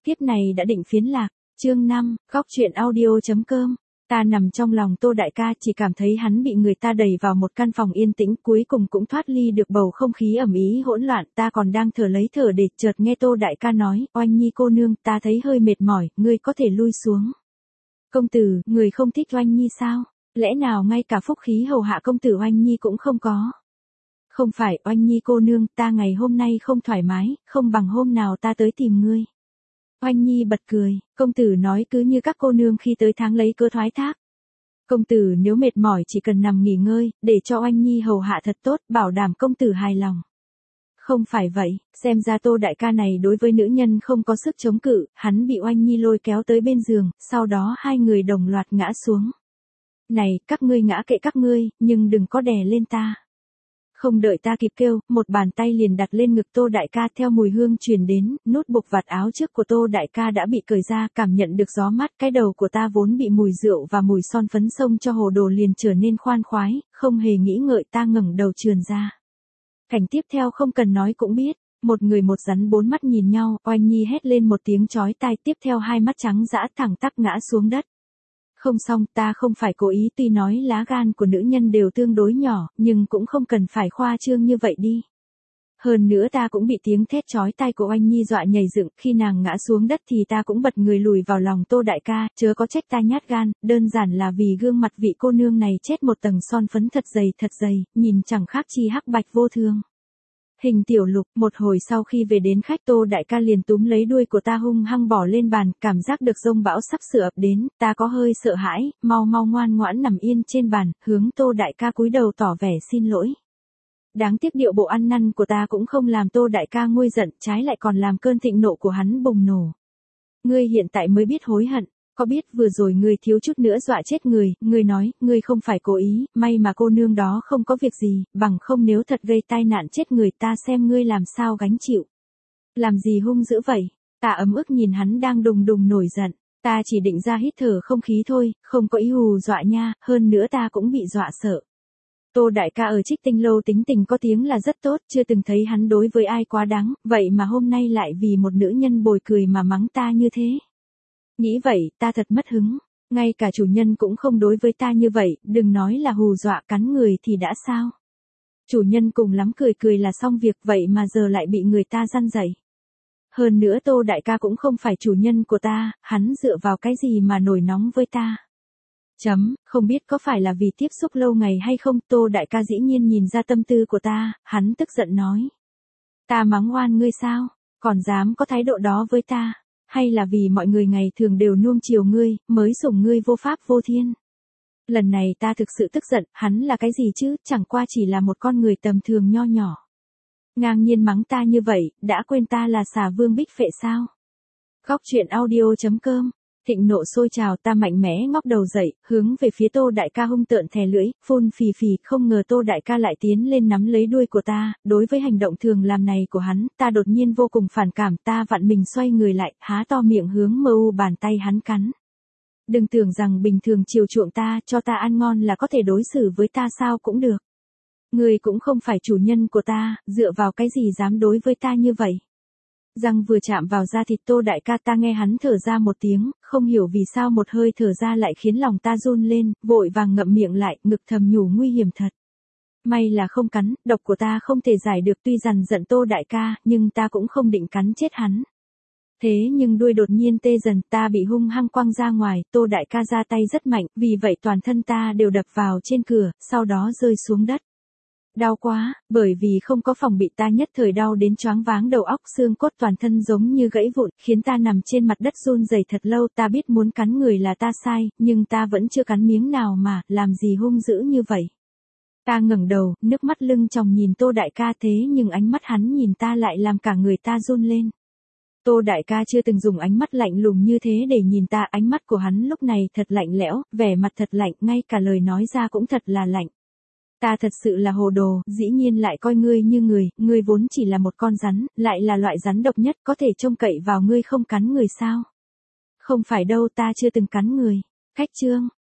Kiếp này đã định phiến lạc, chương 5, góc truyện audio.com. Ta nằm trong lòng Tô đại ca, chỉ cảm thấy hắn bị người ta đẩy vào một căn phòng yên tĩnh, cuối cùng cũng thoát ly được bầu không khí ầm ĩ hỗn loạn. Ta còn đang thở lấy thở để chợt nghe Tô đại ca nói, Oanh Nhi cô nương, ta thấy hơi mệt mỏi, ngươi có thể lui xuống. Công tử, người không thích Oanh Nhi sao? Lẽ nào ngay cả phúc khí hầu hạ công tử Oanh Nhi cũng không có? Không phải, Oanh Nhi cô nương, ta ngày hôm nay không thoải mái, không bằng hôm nào ta tới tìm ngươi. Oanh Nhi bật cười, công tử nói cứ như các cô nương khi tới tháng lấy cớ thoái thác. Công tử nếu mệt mỏi chỉ cần nằm nghỉ ngơi, để cho Oanh Nhi hầu hạ thật tốt, bảo đảm công tử hài lòng. Không phải vậy, xem ra Tô đại ca này đối với nữ nhân không có sức chống cự, hắn bị Oanh Nhi lôi kéo tới bên giường, sau đó hai người đồng loạt ngã xuống. Này, các ngươi ngã kệ các ngươi, nhưng đừng có đè lên ta. Không đợi ta kịp kêu, một bàn tay liền đặt lên ngực Tô đại ca, theo mùi hương truyền đến, nút buộc vạt áo trước của Tô đại ca đã bị cởi ra, cảm nhận được gió mát, cái đầu của ta vốn bị mùi rượu và mùi son phấn xông cho hồ đồ liền trở nên khoan khoái, không hề nghĩ ngợi ta ngẩng đầu trườn ra. Cảnh tiếp theo không cần nói cũng biết, một người một rắn bốn mắt nhìn nhau, Oanh Nhi hét lên một tiếng chói tai, tiếp theo hai mắt trắng dã thẳng tắp ngã xuống đất. Không xong, ta không phải cố ý, tuy nói lá gan của nữ nhân đều tương đối nhỏ, nhưng cũng không cần phải khoa trương như vậy đi. Hơn nữa ta cũng bị tiếng thét chói tai của Oanh Nhi dọa nhảy dựng, khi nàng ngã xuống đất thì ta cũng bật người lùi vào lòng Tô đại ca, chớ có trách ta nhát gan, đơn giản là vì gương mặt vị cô nương này chết một tầng son phấn thật dày, nhìn chẳng khác chi hắc bạch vô thương. Hình tiểu lục, một hồi sau khi về đến khách Tô đại ca liền túm lấy đuôi của ta hung hăng bỏ lên bàn, cảm giác được dông bão sắp sửa ập đến, ta có hơi sợ hãi, mau ngoan ngoãn nằm yên trên bàn, hướng Tô đại ca cúi đầu tỏ vẻ xin lỗi. Đáng tiếc điệu bộ ăn năn của ta cũng không làm Tô đại ca nguôi giận, trái lại còn làm cơn thịnh nộ của hắn bùng nổ. Ngươi hiện tại mới biết hối hận. Có biết vừa rồi ngươi thiếu chút nữa dọa chết người, ngươi nói, ngươi không phải cố ý, may mà cô nương đó không có việc gì, bằng không nếu thật gây tai nạn chết người ta xem ngươi làm sao gánh chịu. Làm gì hung dữ vậy? Ta ấm ức nhìn hắn đang đùng nổi giận, ta chỉ định ra hít thở không khí thôi, không có ý hù dọa nha, hơn nữa ta cũng bị dọa sợ. Tô đại ca ở Trích Tinh Lâu tính tình có tiếng là rất tốt, chưa từng thấy hắn đối với ai quá đáng, vậy mà hôm nay lại vì một nữ nhân bồi cười mà mắng ta như thế. Nghĩ vậy, ta thật mất hứng, ngay cả chủ nhân cũng không đối với ta như vậy, đừng nói là hù dọa cắn người thì đã sao. Chủ nhân cùng lắm cười là xong việc, vậy mà giờ lại bị người ta răn dạy. Hơn nữa Tô đại ca cũng không phải chủ nhân của ta, hắn dựa vào cái gì mà nổi nóng với ta. Không biết có phải là vì tiếp xúc lâu ngày hay không, Tô đại ca dĩ nhiên nhìn ra tâm tư của ta, hắn tức giận nói. Ta mắng oan ngươi sao, còn dám có thái độ đó với ta. Hay là vì mọi người ngày thường đều nuông chiều ngươi, mới sủng ngươi vô pháp vô thiên. Lần này ta thực sự tức giận, hắn là cái gì chứ, chẳng qua chỉ là một con người tầm thường nho nhỏ. Ngang nhiên mắng ta như vậy, đã quên ta là xà vương bích phệ sao? Góc truyện audio.com. Thịnh nộ sôi trào, ta mạnh mẽ ngóc đầu dậy, hướng về phía Tô đại ca hung tợn thè lưỡi, phun phì, không ngờ Tô đại ca lại tiến lên nắm lấy đuôi của ta, đối với hành động thường làm này của hắn, ta đột nhiên vô cùng phản cảm, ta vặn mình xoay người lại, há to miệng hướng bàn tay hắn cắn. Đừng tưởng rằng bình thường chiều chuộng ta, cho ta ăn ngon là có thể đối xử với ta sao cũng được. Ngươi cũng không phải chủ nhân của ta, dựa vào cái gì dám đối với ta như vậy. Răng vừa chạm vào da thịt Tô đại ca, ta nghe hắn thở ra một tiếng, không hiểu vì sao một hơi thở ra lại khiến lòng ta run lên, vội vàng ngậm miệng lại, ngực thầm nhủ nguy hiểm thật. May là không cắn, độc của ta không thể giải được, tuy dằn giận Tô đại ca, nhưng ta cũng không định cắn chết hắn. Thế nhưng đuôi đột nhiên tê dần, ta bị hung hăng quăng ra ngoài, Tô đại ca ra tay rất mạnh, vì vậy toàn thân ta đều đập vào trên cửa, sau đó rơi xuống đất. Đau quá, bởi vì không có phòng bị ta nhất thời đau đến choáng váng đầu óc, xương cốt toàn thân giống như gãy vụn, khiến ta nằm trên mặt đất run rẩy thật lâu. Ta biết muốn cắn người là ta sai, nhưng ta vẫn chưa cắn miếng nào mà, làm gì hung dữ như vậy. Ta ngẩng đầu, nước mắt lưng tròng nhìn Tô đại ca, thế nhưng ánh mắt hắn nhìn ta lại làm cả người ta run lên. Tô đại ca chưa từng dùng ánh mắt lạnh lùng như thế để nhìn ta, ánh mắt của hắn lúc này thật lạnh lẽo, vẻ mặt thật lạnh, ngay cả lời nói ra cũng thật là lạnh. Ta thật sự là hồ đồ, dĩ nhiên lại coi ngươi như người, ngươi vốn chỉ là một con rắn, lại là loại rắn độc nhất, có thể trông cậy vào ngươi không cắn người sao? Không phải đâu, ta chưa từng cắn người. Khách chương.